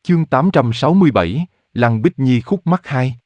Chương 867, Lăng Bích Nhi khúc mắc 2.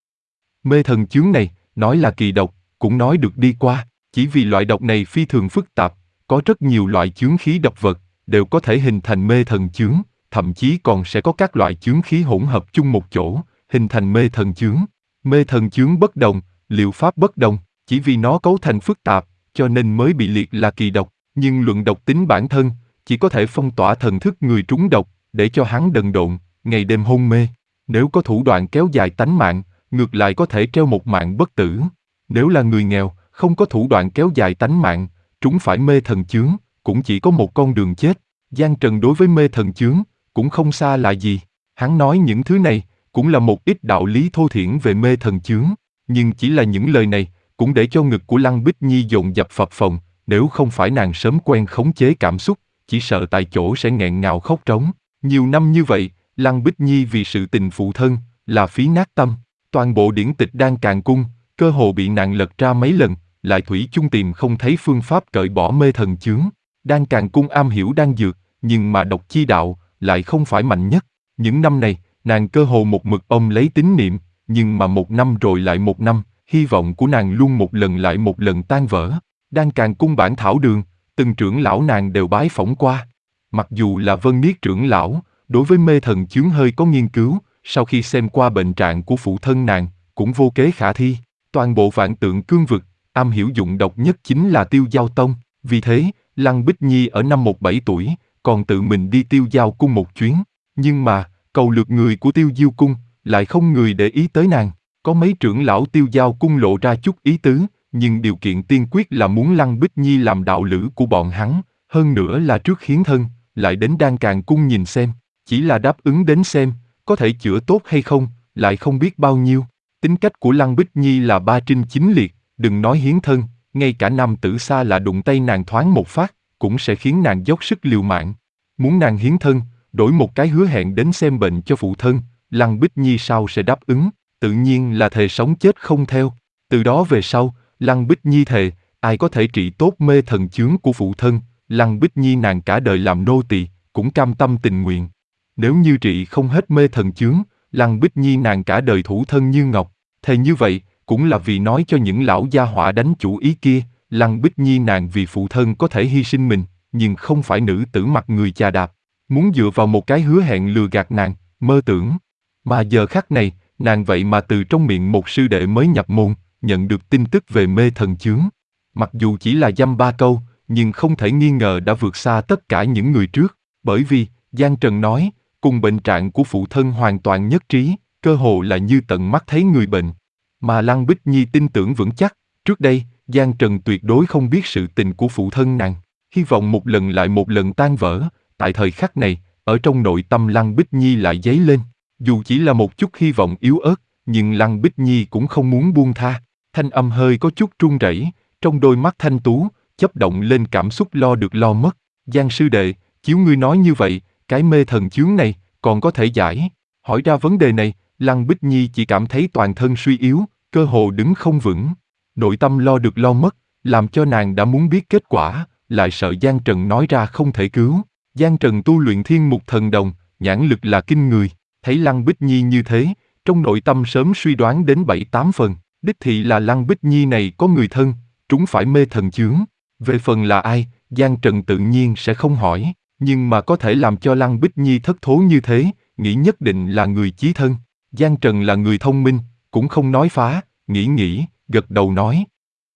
Mê thần chướng này, nói là kỳ độc, cũng nói được đi qua, chỉ vì loại độc này phi thường phức tạp, có rất nhiều loại chướng khí độc vật, đều có thể hình thành mê thần chướng, thậm chí còn sẽ có các loại chướng khí hỗn hợp chung một chỗ, hình thành mê thần chướng. Mê thần chướng bất đồng, liệu pháp bất đồng, chỉ vì nó cấu thành phức tạp, cho nên mới bị liệt là kỳ độc, nhưng luận độc tính bản thân, chỉ có thể phong tỏa thần thức người trúng độc, để cho hắn đần độn, ngày đêm hôn mê. Nếu có thủ đoạn kéo dài tánh mạng, ngược lại có thể treo một mạng bất tử. Nếu là người nghèo, không có thủ đoạn kéo dài tánh mạng, trúng phải mê thần chướng, cũng chỉ có một con đường chết. Giang Trần đối với mê thần chướng, cũng không xa lạ gì. Hắn nói những thứ này, cũng là một ít đạo lý thô thiển về mê thần chướng. Nhưng chỉ là những lời này, cũng để cho ngực của Lăng Bích Nhi dồn dập phập phồng, nếu không phải nàng sớm quen khống chế cảm xúc, chỉ sợ tại chỗ sẽ nghẹn ngào khóc trống. Nhiều năm như vậy, Lăng Bích Nhi vì sự tình phụ thân, là phí nát tâm. Toàn bộ điển tịch Đan Càn Cung, cơ hồ bị nàng lật ra mấy lần, lại thủy chung tìm không thấy phương pháp cởi bỏ mê thần chướng. Đan Càn Cung am hiểu đan dược, nhưng mà độc chi đạo, lại không phải mạnh nhất. Những năm này, nàng cơ hồ một mực ôm lấy tín niệm, nhưng mà một năm rồi lại một năm, hy vọng của nàng luôn một lần lại một lần tan vỡ. Đan Càn Cung bản thảo đường, từng trưởng lão nàng đều bái phỏng qua. Mặc dù là Vân Niết trưởng lão, đối với mê thần chướng hơi có nghiên cứu, sau khi xem qua bệnh trạng của phụ thân nàng, cũng vô kế khả thi. Toàn bộ Vạn Tượng Cương vực, am hiểu dụng độc nhất chính là Tiêu Giao Tông. Vì thế, Lăng Bích Nhi ở năm 17 tuổi, còn tự mình đi Tiêu Giao Cung một chuyến. Nhưng mà, cầu lược người của Tiêu Diêu Cung, lại không người để ý tới nàng. Có mấy trưởng lão Tiêu Giao Cung lộ ra chút ý tứ, nhưng điều kiện tiên quyết là muốn Lăng Bích Nhi làm đạo lữ của bọn hắn, hơn nữa là trước hiến thân, lại đến Đan Càn Cung nhìn xem. Chỉ là đáp ứng đến xem, có thể chữa tốt hay không, lại không biết bao nhiêu. Tính cách của Lăng Bích Nhi là ba trinh chính liệt, đừng nói hiến thân, ngay cả nam tử xa lạ đụng tay nàng thoáng một phát, cũng sẽ khiến nàng dốc sức liều mạng. Muốn nàng hiến thân, đổi một cái hứa hẹn đến xem bệnh cho phụ thân, Lăng Bích Nhi sao sẽ đáp ứng, tự nhiên là thề sống chết không theo. Từ đó về sau, Lăng Bích Nhi thề, ai có thể trị tốt mê thần chướng của phụ thân, Lăng Bích Nhi nàng cả đời làm nô tỳ, cũng cam tâm tình nguyện. Nếu như trị không hết mê thần chướng, Lăng Bích Nhi nàng cả đời thủ thân như ngọc. Thề như vậy, cũng là vì nói cho những lão gia họa đánh chủ ý kia, Lăng Bích Nhi nàng vì phụ thân có thể hy sinh mình, nhưng không phải nữ tử mặt người chà đạp. Muốn dựa vào một cái hứa hẹn lừa gạt nàng, mơ tưởng. Mà giờ khắc này, nàng vậy mà từ trong miệng một sư đệ mới nhập môn, nhận được tin tức về mê thần chướng. Mặc dù chỉ là dăm ba câu, nhưng không thể nghi ngờ đã vượt xa tất cả những người trước. Bởi vì, Giang Trần nói, cùng bệnh trạng của phụ thân hoàn toàn nhất trí, cơ hồ là như tận mắt thấy người bệnh. Mà Lăng Bích Nhi tin tưởng vững chắc, trước đây, Giang Trần tuyệt đối không biết sự tình của phụ thân nàng. Hy vọng một lần lại một lần tan vỡ, tại thời khắc này, ở trong nội tâm Lăng Bích Nhi lại dấy lên. Dù chỉ là một chút hy vọng yếu ớt, nhưng Lăng Bích Nhi cũng không muốn buông tha. Thanh âm hơi có chút run rẩy, trong đôi mắt thanh tú, chớp động lên cảm xúc lo được lo mất. Giang sư đệ, chiếu ngươi nói như vậy, cái mê thần chướng này, còn có thể giải. Hỏi ra vấn đề này, Lăng Bích Nhi chỉ cảm thấy toàn thân suy yếu, cơ hồ đứng không vững. Nội tâm lo được lo mất, làm cho nàng đã muốn biết kết quả, lại sợ Giang Trần nói ra không thể cứu. Giang Trần tu luyện Thiên Mục Thần Đồng, nhãn lực là kinh người, thấy Lăng Bích Nhi như thế, trong nội tâm sớm suy đoán đến 7-8 phần, đích thị là Lăng Bích Nhi này có người thân, trúng phải mê thần chướng. Về phần là ai, Giang Trần tự nhiên sẽ không hỏi, nhưng mà có thể làm cho Lăng Bích Nhi thất thố như thế, nghĩ nhất định là người chí thân. Giang Trần là người thông minh, cũng không nói phá, nghĩ, gật đầu nói.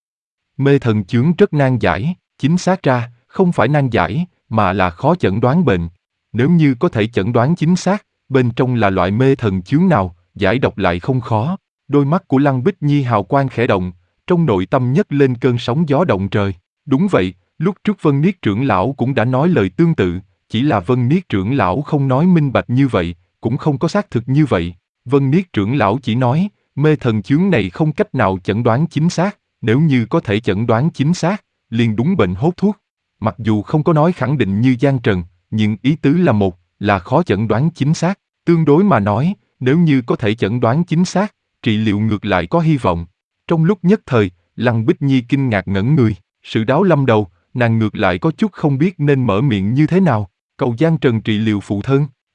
Mê thần chướng rất nan giải, chính xác ra, không phải nan giải, mà là khó chẩn đoán bệnh. Nếu như có thể chẩn đoán chính xác, bên trong là loại mê thần chướng nào, giải độc lại không khó. Đôi mắt của Lăng Bích Nhi hào quang khẽ động, trong nội tâm nhấc lên cơn sóng gió động trời. Đúng vậy, lúc trước Vân Niết trưởng lão cũng đã nói lời tương tự, chỉ là Vân Niết trưởng lão không nói minh bạch như vậy, cũng không có xác thực như vậy. Vân Niết trưởng lão chỉ nói, mê thần chướng này không cách nào chẩn đoán chính xác, nếu như có thể chẩn đoán chính xác, liền đúng bệnh hốt thuốc. Mặc dù không có nói khẳng định như Giang Trần, nhưng ý tứ là một, là khó chẩn đoán chính xác. Tương đối mà nói, nếu như có thể chẩn đoán chính xác, trị liệu ngược lại có hy vọng. Trong lúc nhất thời, Lăng Bích Nhi kinh ngạc ngẩn người, sự đáo lâm đầu, nàng ngược lại có chút không biết nên mở miệng như thế nào. Cầu Giang Trần trị liệu phụ thân,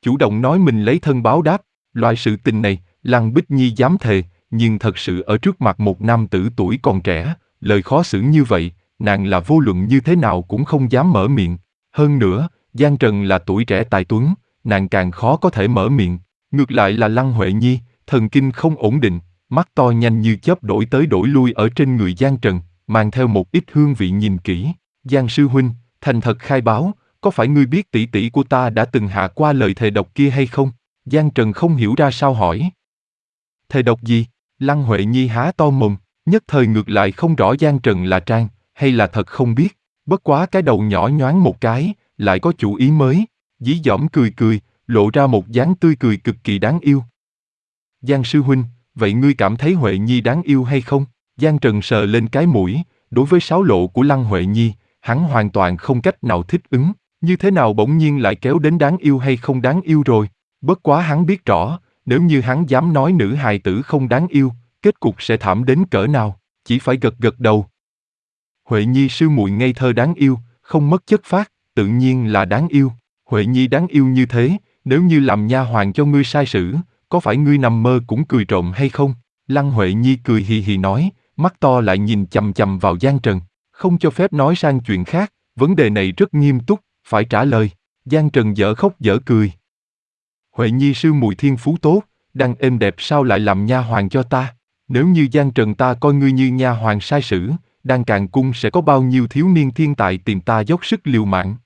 chủ động nói mình lấy thân báo đáp. Loại sự tình này, Lăng Bích Nhi dám thề, nhưng thật sự ở trước mặt một nam tử tuổi còn trẻ, lời khó xử như vậy, nàng là vô luận như thế nào cũng không dám mở miệng. Hơn nữa, Giang Trần là tuổi trẻ tài tuấn, nàng càng khó có thể mở miệng. Ngược lại là Lăng Huệ Nhi, thần kinh không ổn định, mắt to nhanh như chớp đổi tới đổi lui ở trên người Giang Trần, mang theo một ít hương vị nhìn kỹ. Giang sư huynh, thành thật khai báo, có phải ngươi biết tỷ tỷ của ta đã từng hạ qua lời thề độc kia hay không? Giang Trần không hiểu ra sao hỏi. Thề độc gì? Lăng Huệ Nhi há to mồm, nhất thời ngược lại không rõ Giang Trần là trang, hay là thật không biết. Bất quá cái đầu nhỏ nhoáng một cái, lại có chủ ý mới, dí dỏm cười cười, lộ ra một dáng tươi cười cực kỳ đáng yêu. Giang sư huynh, vậy ngươi cảm thấy Huệ Nhi đáng yêu hay không? Giang Trần sờ lên cái mũi, đối với sáo lộ của Lăng Huệ Nhi, hắn hoàn toàn không cách nào thích ứng, như thế nào bỗng nhiên lại kéo đến đáng yêu hay không đáng yêu rồi. Bất quá hắn biết rõ, nếu như hắn dám nói nữ hài tử không đáng yêu, kết cục sẽ thảm đến cỡ nào, chỉ phải gật gật đầu. Huệ Nhi sư muội ngây thơ đáng yêu, không mất chất phác, tự nhiên là đáng yêu. Huệ Nhi đáng yêu như thế, nếu như làm nha hoàn cho ngươi sai sử, có phải ngươi nằm mơ cũng cười trộm hay không? Lăng Huệ Nhi cười hì hì nói, mắt to lại nhìn chằm chằm vào Giang Trần, không cho phép nói sang chuyện khác, vấn đề này rất nghiêm túc, phải trả lời. Giang Trần dở khóc dở cười. Huệ Nhi sư muội thiên phú tốt, đang êm đẹp sao lại làm nha hoàn cho ta? Nếu như Giang Trần ta coi ngươi như nha hoàn sai sử, Đan Càn Cung sẽ có bao nhiêu thiếu niên thiên tài tìm ta dốc sức liều mạng.